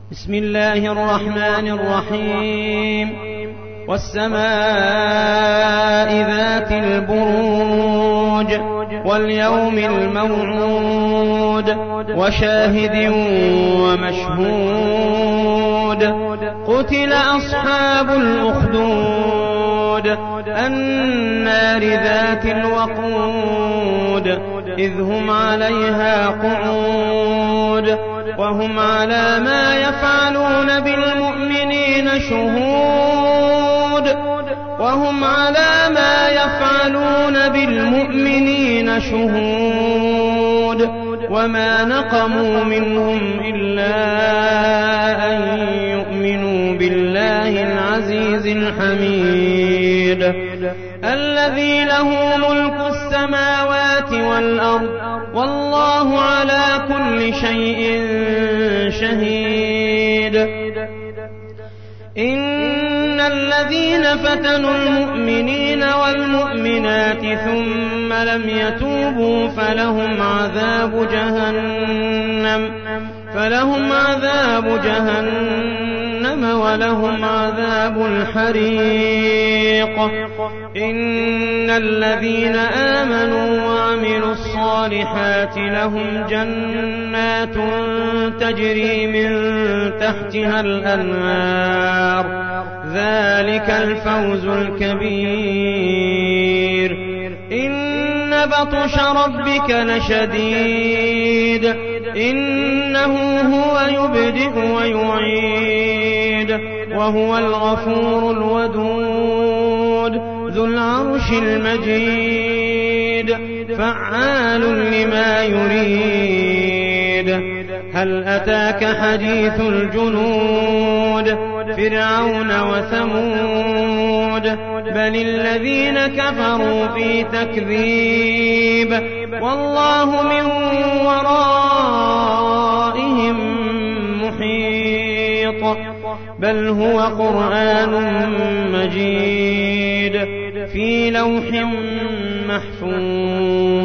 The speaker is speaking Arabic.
بسم الله الرحمن الرحيم والسماء ذات البروج واليوم الموعود وشاهد ومشهود قتل أصحاب الأخدود النار ذات الوقود إذ هم عليها قعود وهم على ما يفعلون بالمؤمنين شهود وما نقموا منهم إلا أن يؤمنوا بالله العزيز الحميد الذي له ملك السماوات والأرض والله على كل شيء شهيد إن الذين فتنوا المؤمنين والمؤمنات ثم لم يتوبوا فلهم عذاب جهنم ولهم عذاب الحريق إن الذين آمنوا وعملوا الصالحات لهم جنات تجري من تحتها الأنهار ذلك الفوز الكبير إن بطش ربك لشديد إنه هو يبدئ ويعيد وهو الغفور الودود ذو العرش المجيد فعال لما يريد هل أتاك حديث الجنود فرعون وثمود بل الذين كفروا في تكذيب والله من ورائهم محيط بل هو قرآن مجيد في لوح محفوظ